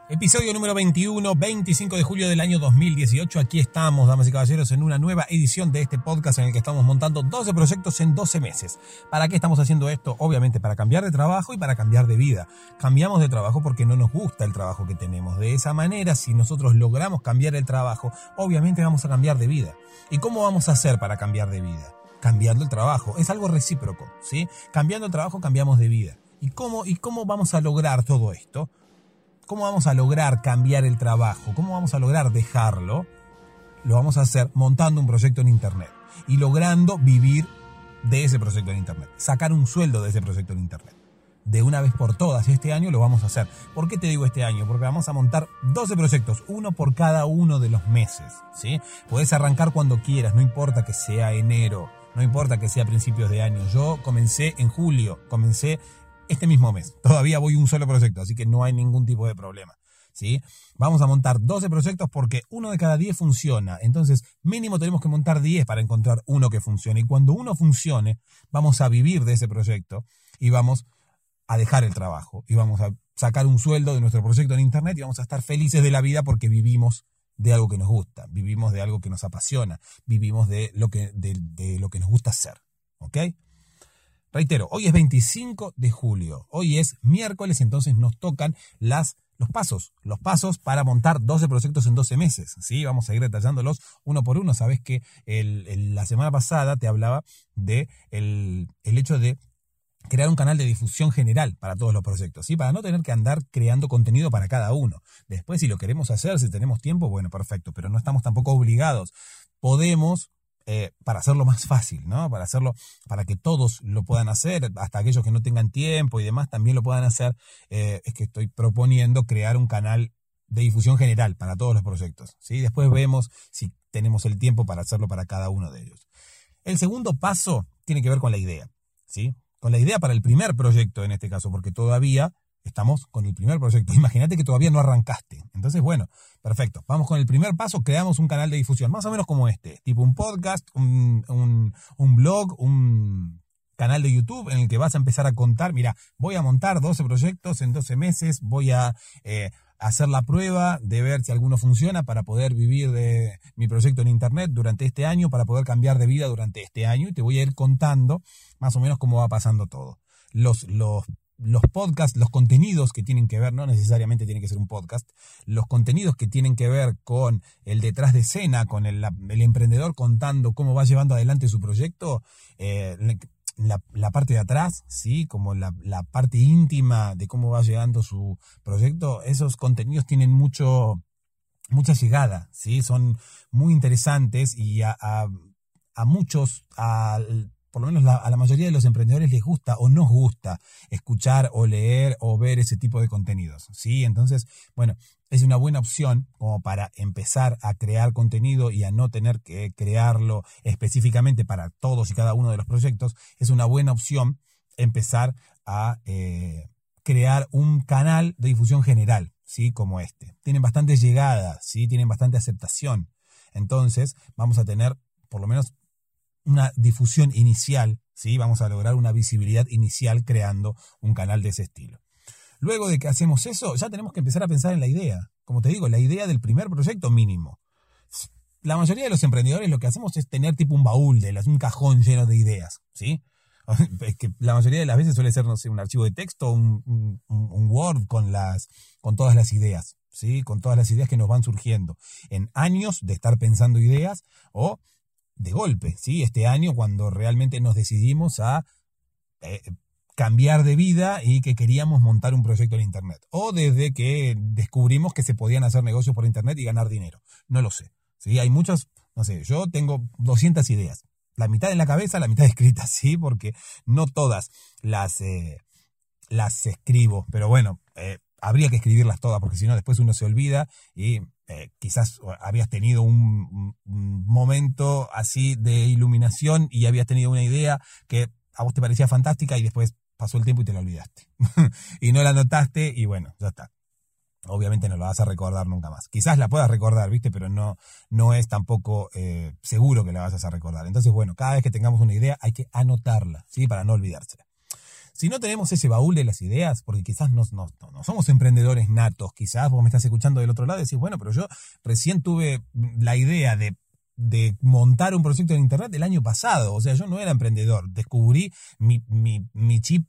Episodio número 21, 25 de julio del año 2018. Aquí estamos, damas y caballeros, en una nueva edición de este podcast en el que estamos montando 12 proyectos en 12 meses. ¿Para qué estamos haciendo esto? Obviamente para cambiar de trabajo y para cambiar de vida. Cambiamos de trabajo porque no nos gusta el trabajo que tenemos. De esa manera, si nosotros logramos cambiar el trabajo, obviamente vamos a cambiar de vida. ¿Y cómo vamos a hacer para cambiar de vida? Cambiando el trabajo. Es algo recíproco, ¿sí? Cambiando el trabajo, cambiamos de vida. ¿Y cómo vamos a lograr todo esto? ¿Cómo vamos a lograr cambiar el trabajo? ¿Cómo vamos a lograr dejarlo? Lo vamos a hacer montando un proyecto en Internet y logrando vivir de ese proyecto en Internet. Sacar un sueldo de ese proyecto en Internet. De una vez por todas, este año lo vamos a hacer. ¿Por qué te digo este año? Porque vamos a montar 12 proyectos, uno por cada uno de los meses, ¿sí? Podés arrancar cuando quieras, no importa que sea enero, no importa que sea principios de año. Yo comencé en julio, este mismo mes. Todavía voy un solo proyecto, así que no hay ningún tipo de problema, ¿sí? Vamos a montar 12 proyectos porque uno de cada 10 funciona. Entonces, mínimo tenemos que montar 10 para encontrar uno que funcione. Y cuando uno funcione, vamos a vivir de ese proyecto y vamos a dejar el trabajo. Y vamos a sacar un sueldo de nuestro proyecto en Internet y vamos a estar felices de la vida porque vivimos de algo que nos gusta, vivimos de algo que nos apasiona, vivimos de lo que nos gusta hacer, ¿ok? Reitero, hoy es 25 de julio, hoy es miércoles, entonces nos tocan los pasos para montar 12 proyectos en 12 meses, ¿sí? Vamos a ir detallándolos uno por uno. Sabes que la semana pasada te hablaba de el hecho de crear un canal de difusión general para todos los proyectos, ¿sí? Para no tener que andar creando contenido para cada uno. Después, si lo queremos hacer, si tenemos tiempo, bueno, perfecto, pero no estamos tampoco obligados. Podemos... para hacerlo más fácil, ¿no? Para que todos lo puedan hacer, hasta aquellos que no tengan tiempo y demás también lo puedan hacer, es que estoy proponiendo crear un canal de difusión general para todos los proyectos, ¿sí? Después vemos si tenemos el tiempo para hacerlo para cada uno de ellos. El segundo paso tiene que ver con la idea, ¿sí? Con la idea para el primer proyecto en este caso, porque todavía estamos con el primer proyecto. Imagínate que todavía no arrancaste. Entonces, bueno, perfecto. Vamos con el primer paso, creamos un canal de difusión, más o menos como tipo un podcast, un blog, un canal de YouTube en el que vas a empezar a contar, mira, voy a montar 12 proyectos en 12 meses, voy a hacer la prueba de ver si alguno funciona para poder vivir de mi proyecto en Internet durante este año, para poder cambiar de vida durante este año, y te voy a ir contando más o menos cómo va pasando todo. Los podcasts, los contenidos que tienen que ver, no necesariamente tiene que ser un podcast, los contenidos que tienen que ver con el detrás de escena, con el emprendedor contando cómo va llevando adelante su proyecto, la parte de atrás, ¿sí? Como la parte íntima de cómo va llegando su proyecto, esos contenidos tienen mucha llegada, ¿sí? Son muy interesantes y a muchos, por lo menos a la mayoría de los emprendedores les gusta o nos gusta escuchar o leer o ver ese tipo de contenidos, ¿sí? Entonces, bueno, es una buena opción como para empezar a crear contenido y a no tener que crearlo específicamente para todos y cada uno de los proyectos. Es una buena opción empezar a crear un canal de difusión general, ¿sí? Como este. Tienen bastante llegada, ¿sí? Tienen bastante aceptación. Entonces, vamos a tener por lo menos una difusión inicial, ¿sí? Vamos a lograr una visibilidad inicial creando un canal de ese estilo. Luego de que hacemos eso, ya tenemos que empezar a pensar en la idea. Como te digo, la idea del primer proyecto mínimo. La mayoría de los emprendedores lo que hacemos es tener tipo un baúl, un cajón lleno de ideas, ¿sí? Es que la mayoría de las veces suele ser, no sé, un archivo de texto, un Word con todas las ideas, ¿sí? Con todas las ideas que nos van surgiendo en años de estar pensando ideas o de golpe, ¿sí? Este año cuando realmente nos decidimos a cambiar de vida y que queríamos montar un proyecto en Internet. O desde que descubrimos que se podían hacer negocios por Internet y ganar dinero. No lo sé, ¿sí? Hay muchos, no sé, yo tengo 200 ideas. La mitad en la cabeza, la mitad escritas, ¿sí? Porque no todas las escribo. Pero bueno, habría que escribirlas todas porque si no después uno se olvida y... quizás habías tenido un momento así de iluminación y habías tenido una idea que a vos te parecía fantástica y después pasó el tiempo y te la olvidaste. Y no la anotaste y bueno, ya está. Obviamente no la vas a recordar nunca más. Quizás la puedas recordar, ¿viste? Pero no es tampoco seguro que la vayas a recordar. Entonces, bueno, cada vez que tengamos una idea hay que anotarla, ¿sí? Para no olvidársela. si no tenemos ese baúl de las ideas, porque quizás no somos emprendedores natos, quizás vos me estás escuchando del otro lado y decís, bueno, pero yo recién tuve la idea de montar un proyecto en internet el año pasado, o sea, yo no era emprendedor, descubrí mi chip,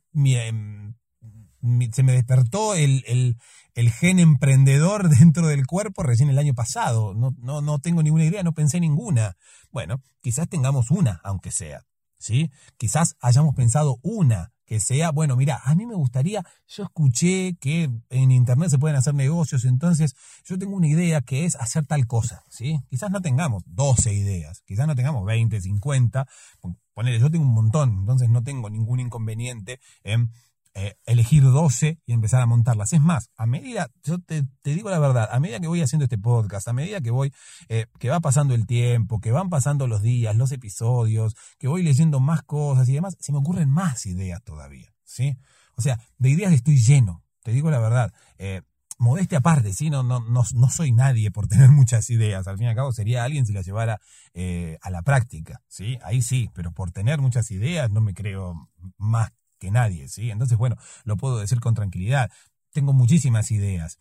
se me despertó el gen emprendedor dentro del cuerpo recién el año pasado, no tengo ninguna idea, no pensé ninguna. Bueno, quizás tengamos una, aunque sea, ¿sí? Quizás hayamos pensado una, que sea, bueno, mira, a mí me gustaría, yo escuché que en internet se pueden hacer negocios, entonces yo tengo una idea que es hacer tal cosa, ¿sí? Quizás no tengamos 12 ideas, quizás no tengamos 20, 50, ponele, yo tengo un montón, entonces no tengo ningún inconveniente en elegir 12 y empezar a montarlas. Es más, a medida, yo te digo la verdad, a medida que voy haciendo este podcast, a medida que que va pasando el tiempo, que van pasando los días, los episodios, que voy leyendo más cosas y demás, se me ocurren más ideas todavía, ¿sí? O sea, de ideas estoy lleno, te digo la verdad. Modestia aparte, ¿sí? No soy nadie por tener muchas ideas. Al fin y al cabo sería alguien si las llevara a la práctica, ¿sí? Ahí sí, pero por tener muchas ideas no me creo más que nadie, ¿sí? Entonces, bueno, lo puedo decir con tranquilidad. Tengo muchísimas ideas.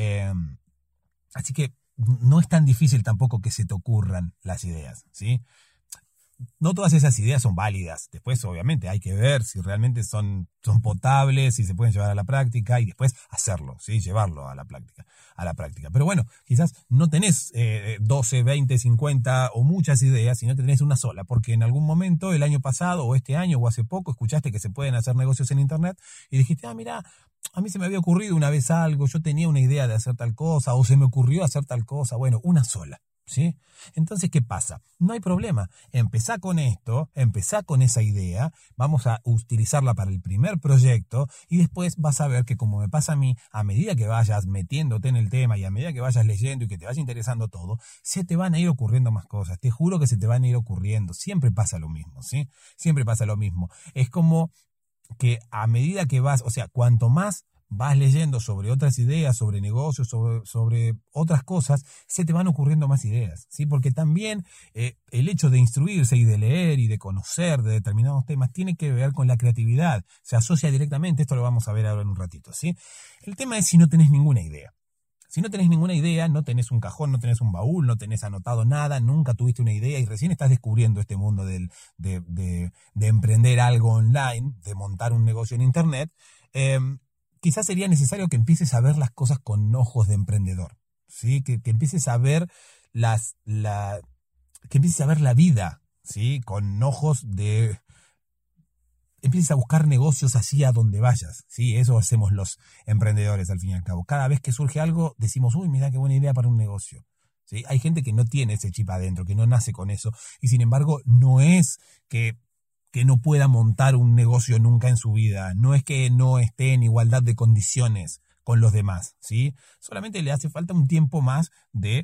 Así que no es tan difícil tampoco que se te ocurran las ideas, ¿sí? No todas esas ideas son válidas. Después, obviamente, hay que ver si realmente son potables, si se pueden llevar a la práctica y después hacerlo, ¿sí? Llevarlo a la práctica. Pero bueno, quizás no tenés 12, 20, 50 o muchas ideas, sino que tenés una sola, porque en algún momento, el año pasado o este año o hace poco, escuchaste que se pueden hacer negocios en internet y dijiste, mira, a mí se me había ocurrido una vez algo, yo tenía una idea de hacer tal cosa o se me ocurrió hacer tal cosa. Bueno, una sola. ¿Sí? Entonces, ¿qué pasa? No hay problema. Empezá con esto, empezá con esa idea, vamos a utilizarla para el primer proyecto y después vas a ver que, como me pasa a mí, a medida que vayas metiéndote en el tema y a medida que vayas leyendo y que te vaya interesando todo, se te van a ir ocurriendo más cosas. Te juro que se te van a ir ocurriendo. Siempre pasa lo mismo, ¿sí? Siempre pasa lo mismo. Es como que a medida que vas, o sea, cuanto más vas leyendo sobre otras ideas, sobre negocios, sobre otras cosas, se te van ocurriendo más ideas, ¿sí? Porque también el hecho de instruirse y de leer y de conocer de determinados temas tiene que ver con la creatividad, se asocia directamente, esto lo vamos a ver ahora en un ratito, ¿sí? El tema es si no tenés ninguna idea. Si no tenés ninguna idea, no tenés un cajón, no tenés un baúl, no tenés anotado nada, nunca tuviste una idea y recién estás descubriendo este mundo de emprender algo online, de montar un negocio en internet, quizás sería necesario que empieces a ver las cosas con ojos de emprendedor, ¿sí? Que empieces a ver que empieces a ver la vida, ¿sí? Con ojos de... Empieces a buscar negocios así a donde vayas, ¿sí? Eso hacemos los emprendedores al fin y al cabo. Cada vez que surge algo decimos, uy, mira qué buena idea para un negocio, ¿sí? Hay gente que no tiene ese chip adentro, que no nace con eso y sin embargo no es que no pueda montar un negocio nunca en su vida, no es que no esté en igualdad de condiciones con los demás, ¿sí? Solamente le hace falta un tiempo más de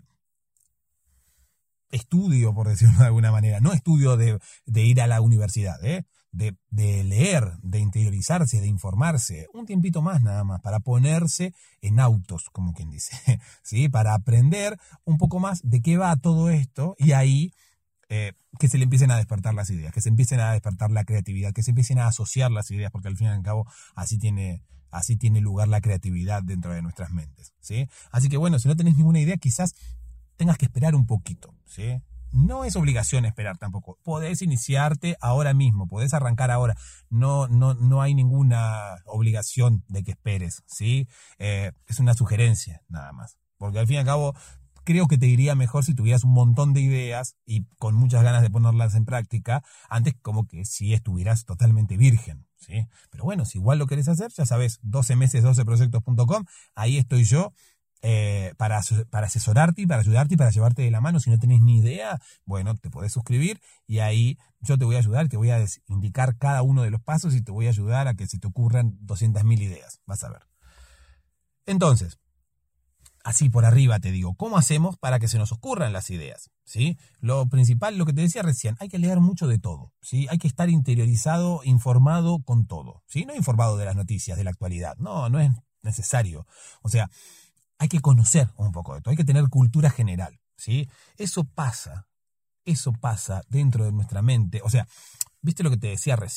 estudio, por decirlo de alguna manera, no estudio de ir a la universidad, de leer, de interiorizarse, de informarse, un tiempito más nada más, para ponerse en autos, como quien dice, ¿sí? Para aprender un poco más de qué va todo esto y ahí que se le empiecen a despertar las ideas, que se empiecen a despertar la creatividad, que se empiecen a asociar las ideas, porque al fin y al cabo así tiene lugar la creatividad dentro de nuestras mentes, ¿sí? Así que bueno, si no tenés ninguna idea, quizás tengas que esperar un poquito, ¿sí? No es obligación esperar tampoco. Podés iniciarte ahora mismo, podés arrancar ahora. No hay ninguna obligación de que esperes, ¿sí? Es una sugerencia, nada más. Porque al fin y al cabo, creo que te iría mejor si tuvieras un montón de ideas y con muchas ganas de ponerlas en práctica, antes como que si estuvieras totalmente virgen, ¿sí? Pero bueno, si igual lo querés hacer, ya sabes, 12meses12proyectos.com, ahí estoy yo. Para asesorarte y para ayudarte y para llevarte de la mano. Si no tenés ni idea, bueno, te podés suscribir y ahí yo te voy a ayudar, te voy a indicar cada uno de los pasos y te voy a ayudar a que se te ocurran 200.000 ideas, vas a ver. Entonces, así por arriba te digo, ¿cómo hacemos para que se nos ocurran las ideas? ¿Sí? Lo principal, lo que te decía recién, hay que leer mucho de todo, ¿sí? Hay que estar interiorizado, informado con todo, ¿sí? No informado de las noticias, de la actualidad, no es necesario. O sea, hay que conocer un poco de todo, hay que tener cultura general, ¿sí? Eso pasa dentro de nuestra mente. O sea, ¿viste lo que te decía recién?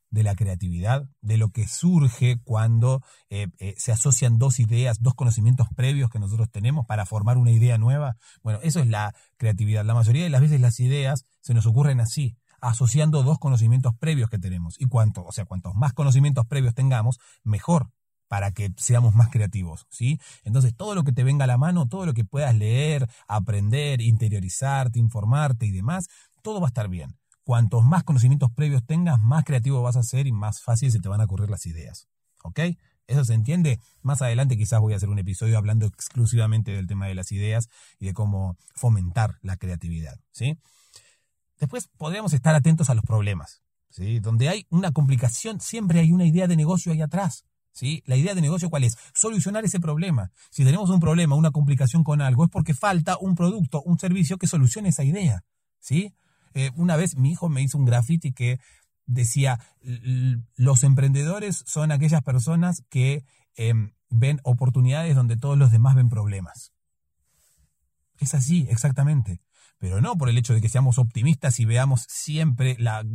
de la creatividad, de lo que surge cuando se asocian dos ideas, dos conocimientos previos que nosotros tenemos para formar una idea nueva. Bueno, eso es la creatividad. La mayoría de las veces las ideas se nos ocurren así, asociando dos conocimientos previos que tenemos. Y cuantos más conocimientos previos tengamos, mejor, para que seamos más creativos, ¿sí? Entonces, todo lo que te venga a la mano, todo lo que puedas leer, aprender, interiorizarte, informarte y demás, todo va a estar bien. Cuantos más conocimientos previos tengas, más creativo vas a ser y más fácil se te van a ocurrir las ideas, ¿ok? ¿Eso se entiende? Más adelante quizás voy a hacer un episodio hablando exclusivamente del tema de las ideas y de cómo fomentar la creatividad, ¿sí? Después podríamos estar atentos a los problemas, ¿sí? Donde hay una complicación, siempre hay una idea de negocio ahí atrás. ¿Sí? La idea de negocio, ¿cuál es? Solucionar ese problema. Si tenemos un problema, una complicación con algo, es porque falta un producto, un servicio que solucione esa idea, ¿sí? Una vez mi hijo me hizo un graffiti que decía, los emprendedores son aquellas personas que ven oportunidades donde todos los demás ven problemas. Es así, exactamente. Pero no por el hecho de que seamos optimistas y veamos siempre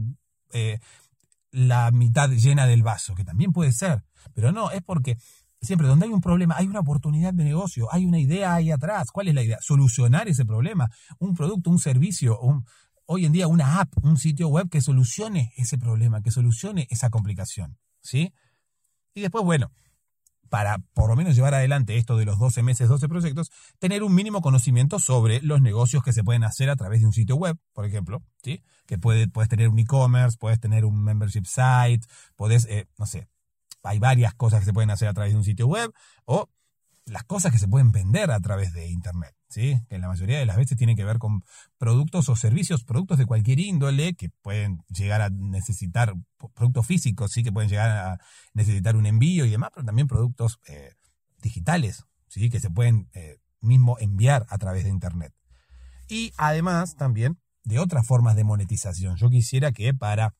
la mitad llena del vaso, que también puede ser, pero no, es porque siempre donde hay un problema hay una oportunidad de negocio, hay una idea ahí atrás. ¿Cuál es la idea? Solucionar ese problema, un producto, un servicio, hoy en día una app, un sitio web que solucione ese problema, que solucione esa complicación, ¿sí? Y después, bueno, para por lo menos llevar adelante esto de los 12 meses, 12 proyectos, tener un mínimo conocimiento sobre los negocios que se pueden hacer a través de un sitio web, por ejemplo, ¿sí? Que puedes tener un e-commerce, puedes tener un membership site, no sé, hay varias cosas que se pueden hacer a través de un sitio web o las cosas que se pueden vender a través de Internet, ¿sí? Que la mayoría de las veces tienen que ver con productos o servicios, productos de cualquier índole que pueden llegar a necesitar, productos físicos, ¿sí? Que pueden llegar a necesitar un envío y demás, pero también productos digitales, ¿sí? Que se pueden mismo enviar a través de Internet. Y además también de otras formas de monetización. Yo quisiera que para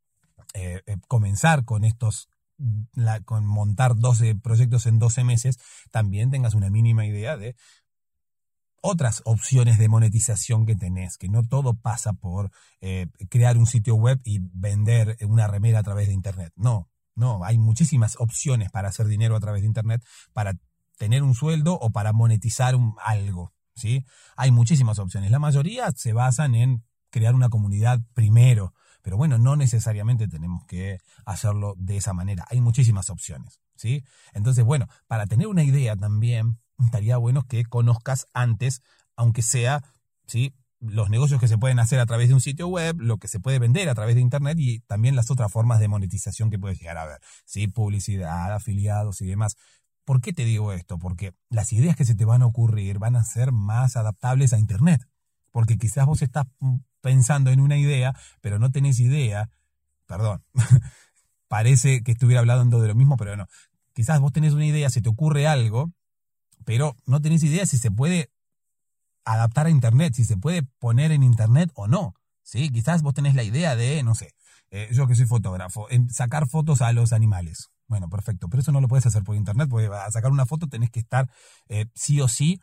comenzar con con montar 12 proyectos en 12 meses, también tengas una mínima idea de otras opciones de monetización que tenés, que no todo pasa por crear un sitio web y vender una remera a través de Internet. No, hay muchísimas opciones para hacer dinero a través de Internet, para tener un sueldo o para monetizar algo, ¿sí? Hay muchísimas opciones. La mayoría se basan en crear una comunidad primero, pero bueno, no necesariamente tenemos que hacerlo de esa manera. Hay muchísimas opciones, ¿sí? Entonces, bueno, para tener una idea también, estaría bueno que conozcas antes, aunque sea, ¿sí? Los negocios que se pueden hacer a través de un sitio web, lo que se puede vender a través de Internet y también las otras formas de monetización que puedes llegar a ver, ¿sí? Publicidad, afiliados y demás. ¿Por qué te digo esto? Porque las ideas que se te van a ocurrir van a ser más adaptables a Internet. Porque quizás vos estás pensando en una idea, pero no tenés idea, perdón, parece que estuviera hablando de lo mismo, pero no. Quizás vos tenés una idea, se te ocurre algo, pero no tenés idea si se puede adaptar a Internet, si se puede poner en Internet o no, ¿sí? Quizás vos tenés la idea de, no sé, yo que soy fotógrafo, en sacar fotos a los animales. Bueno, perfecto, pero eso no lo puedes hacer por Internet, porque para sacar una foto tenés que estar sí o sí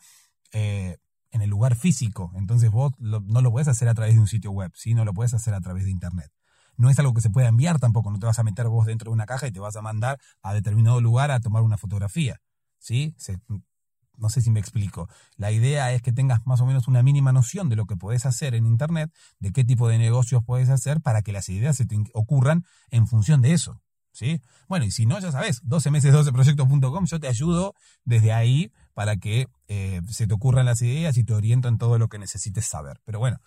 en el lugar físico. Entonces vos no lo puedes hacer a través de un sitio web, ¿sí? No lo puedes hacer a través de Internet. No es algo que se pueda enviar tampoco, no te vas a meter vos dentro de una caja y te vas a mandar a determinado lugar a tomar una fotografía, ¿sí? No sé si me explico. La idea es que tengas más o menos una mínima noción de lo que podés hacer en Internet, de qué tipo de negocios podés hacer para que las ideas se te ocurran en función de eso, ¿sí? Bueno, y si no, ya sabes, 12meses12proyectos.com, yo te ayudo desde ahí para que se te ocurran las ideas y te oriento en todo lo que necesites saber. Pero bueno,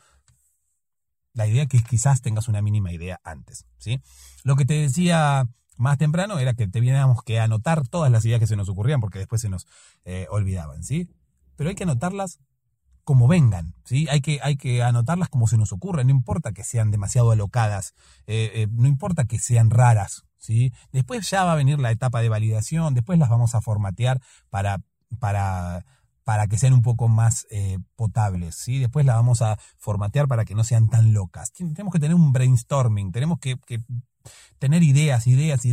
la idea es que quizás tengas una mínima idea antes, ¿sí? Lo que te decía más temprano era que teníamos que anotar todas las ideas que se nos ocurrían porque después se nos olvidaban, ¿sí? Pero hay que anotarlas como vengan, ¿sí? Hay que anotarlas como se nos ocurra, no importa que sean demasiado alocadas, no importa que sean raras, ¿sí? Después ya va a venir la etapa de validación, después las vamos a formatear para que sean un poco más potables, ¿sí? Después las vamos a formatear para que no sean tan locas. Tenemos que tener un brainstorming, tenemos que tener ideas,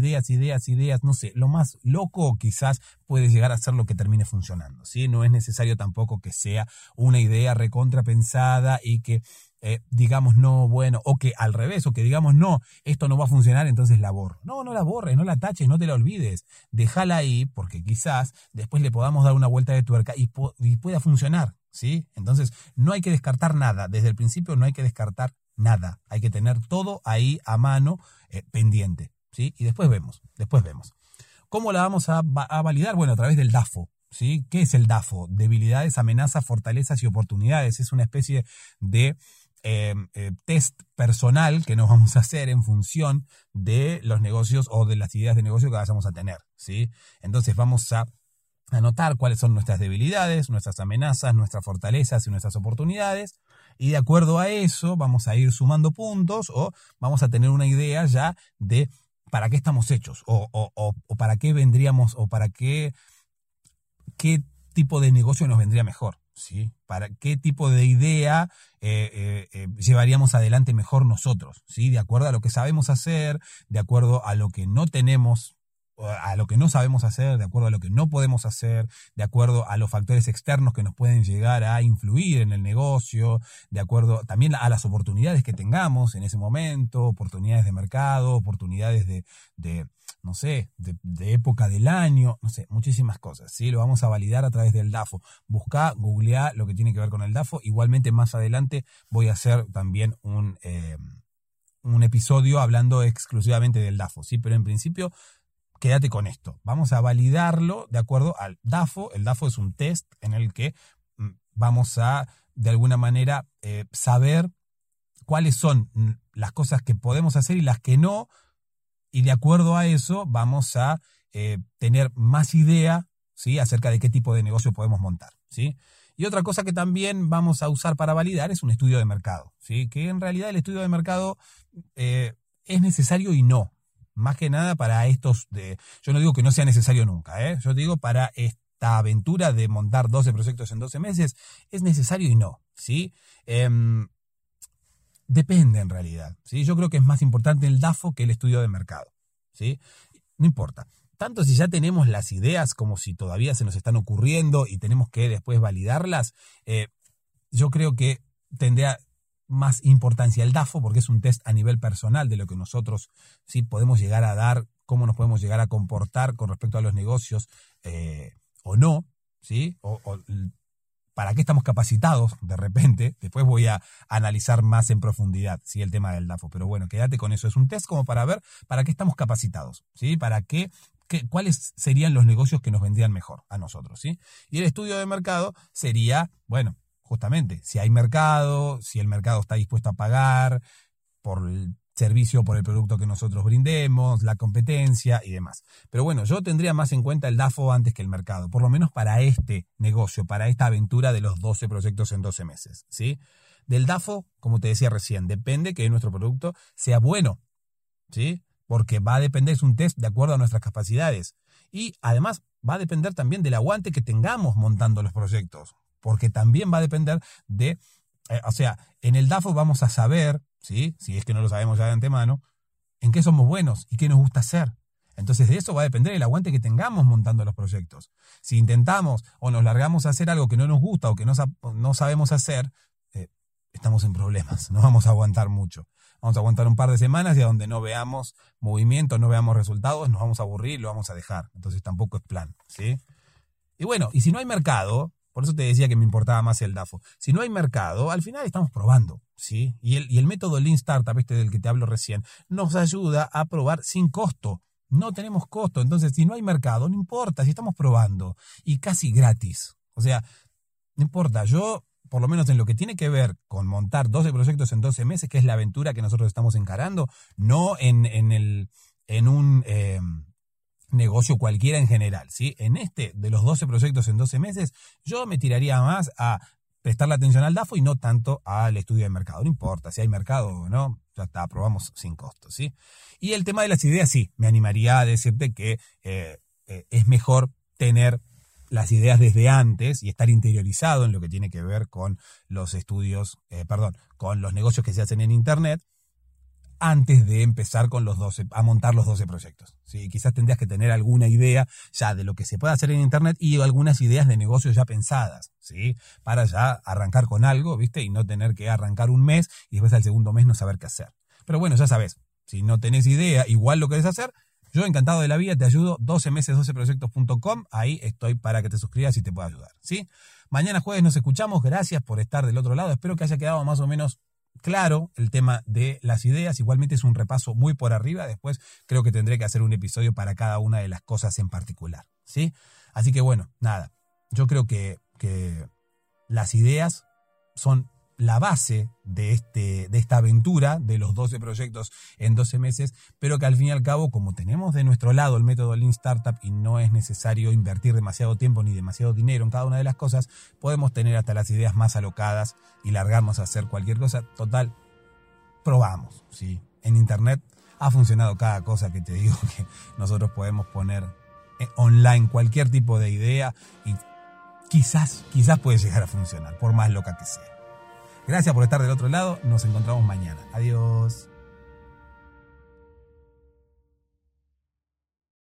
no sé, lo más loco quizás puede llegar a ser lo que termine funcionando, ¿sí? No es necesario tampoco que sea una idea recontra pensada y que digamos no, bueno, o que al revés, o que digamos no, esto no va a funcionar, entonces la borro. No, no la borres, no la taches, no te la olvides. Déjala ahí porque quizás después le podamos dar una vuelta de tuerca y pueda funcionar, ¿sí? Entonces no hay que descartar nada. Desde el principio no hay que descartar nada. Hay que tener todo ahí a mano, pendiente, ¿sí? Y después vemos. ¿Cómo la vamos a validar? Bueno, a través del DAFO. ¿Sí? ¿Qué es el DAFO? Debilidades, amenazas, fortalezas y oportunidades. Es una especie de test personal que nos vamos a hacer en función de los negocios o de las ideas de negocio que vayamos a tener, ¿sí? Entonces vamos a anotar cuáles son nuestras debilidades, nuestras amenazas, nuestras fortalezas y nuestras oportunidades, y de acuerdo a eso vamos a ir sumando puntos o vamos a tener una idea ya de para qué estamos hechos o para qué vendríamos o para qué tipo de negocio nos vendría mejor, ¿sí? Para qué tipo de idea llevaríamos adelante mejor nosotros, ¿sí? De acuerdo a lo que sabemos hacer, de acuerdo a lo que no tenemos, a lo que no sabemos hacer, de acuerdo a lo que no podemos hacer, de acuerdo a los factores externos que nos pueden llegar a influir en el negocio, de acuerdo también a las oportunidades que tengamos en ese momento, oportunidades de mercado, oportunidades no sé, de época del año, no sé, muchísimas cosas, ¿sí? Lo vamos a validar a través del DAFO. Buscá, googleá lo que tiene que ver con el DAFO. Igualmente más adelante voy a hacer también un episodio hablando exclusivamente del DAFO, ¿sí? Pero en principio quédate con esto. Vamos a validarlo de acuerdo al DAFO. El DAFO es un test en el que vamos a, de alguna manera, saber cuáles son las cosas que podemos hacer y las que no. Y de acuerdo a eso vamos a tener más idea, ¿sí? Acerca de qué tipo de negocio podemos montar, ¿sí? Y otra cosa que también vamos a usar para validar es un estudio de mercado, ¿sí? Que en realidad el estudio de mercado es necesario y no. Más que nada para yo no digo que no sea necesario nunca, yo digo para esta aventura de montar 12 proyectos en 12 meses, es necesario y no, ¿sí? Depende en realidad, ¿sí? Yo creo que es más importante el DAFO que el estudio de mercado, ¿sí? No importa. Tanto si ya tenemos las ideas como si todavía se nos están ocurriendo y tenemos que después validarlas, yo creo que tendría más importancia el DAFO porque es un test a nivel personal de lo que nosotros sí podemos llegar a dar, cómo nos podemos llegar a comportar con respecto a los negocios o no, ¿sí? O para qué estamos capacitados de repente. Después voy a analizar más en profundidad, ¿sí? El tema del DAFO. Pero bueno, quédate con eso. Es un test como para ver para qué estamos capacitados, ¿sí? ¿Cuáles serían los negocios que nos vendrían mejor a nosotros, ¿sí? Y el estudio de mercado sería, bueno, justamente, si hay mercado, si el mercado está dispuesto a pagar por el servicio, por el producto que nosotros brindemos, la competencia y demás. Pero bueno, yo tendría más en cuenta el DAFO antes que el mercado, por lo menos para este negocio, para esta aventura de los 12 proyectos en 12 meses, ¿sí? Del DAFO, como te decía recién, depende que nuestro producto sea bueno, ¿sí? Porque va a depender, es un test de acuerdo a nuestras capacidades. Y además va a depender también del aguante que tengamos montando los proyectos, porque también va a depender en el DAFO vamos a saber, ¿sí? Si es que no lo sabemos ya de antemano, en qué somos buenos y qué nos gusta hacer. Entonces de eso va a depender el aguante que tengamos montando los proyectos. Si intentamos o nos largamos a hacer algo que no nos gusta o que no sabemos hacer, estamos en problemas, no vamos a aguantar mucho. Vamos a aguantar un par de semanas y a donde no veamos movimiento, no veamos resultados, nos vamos a aburrir y lo vamos a dejar. Entonces tampoco es plan, ¿sí? Y bueno, y si no hay mercado, por eso te decía que me importaba más el DAFO. Si no hay mercado, al final estamos probando, ¿sí? Y el método Lean Startup, del que te hablo recién, nos ayuda a probar sin costo. No tenemos costo, entonces si no hay mercado, no importa, si estamos probando y casi gratis. O sea, no importa, yo, por lo menos en lo que tiene que ver con montar 12 proyectos en 12 meses, que es la aventura que nosotros estamos encarando, no en un negocio cualquiera en general, ¿sí? En de los 12 proyectos en 12 meses, yo me tiraría más a prestarle atención al DAFO y no tanto al estudio de mercado. No importa si hay mercado o no, ya está, probamos sin costo, ¿sí? Y el tema de las ideas, sí, me animaría a decirte que es mejor tener las ideas desde antes y estar interiorizado en lo que tiene que ver con los estudios, con los negocios que se hacen en Internet, antes de empezar con a montar los 12 proyectos. ¿Sí? Quizás tendrías que tener alguna idea ya de lo que se puede hacer en Internet y algunas ideas de negocio ya pensadas, ¿sí? Para ya arrancar con algo, ¿viste? Y no tener que arrancar un mes y después al segundo mes no saber qué hacer. Pero bueno, ya sabes, si no tenés idea, igual lo querés hacer, yo encantado de la vida, te ayudo, 12meses12proyectos.com, ahí estoy para que te suscribas y te pueda ayudar, ¿sí? Mañana jueves nos escuchamos, gracias por estar del otro lado, espero que haya quedado más o menos claro el tema de las ideas. Igualmente es un repaso muy por arriba, después creo que tendré que hacer un episodio para cada una de las cosas en particular, ¿sí? Así que bueno, nada, yo creo que las ideas son la base de esta aventura de los 12 proyectos en 12 meses, pero que al fin y al cabo, como tenemos de nuestro lado el método Lean Startup y no es necesario invertir demasiado tiempo ni demasiado dinero en cada una de las cosas, podemos tener hasta las ideas más alocadas y largarnos a hacer cualquier cosa. Total, probamos, ¿sí? En Internet ha funcionado cada cosa que te digo que nosotros podemos poner online cualquier tipo de idea y quizás puede llegar a funcionar, por más loca que sea. Gracias por estar del otro lado. Nos encontramos mañana. Adiós.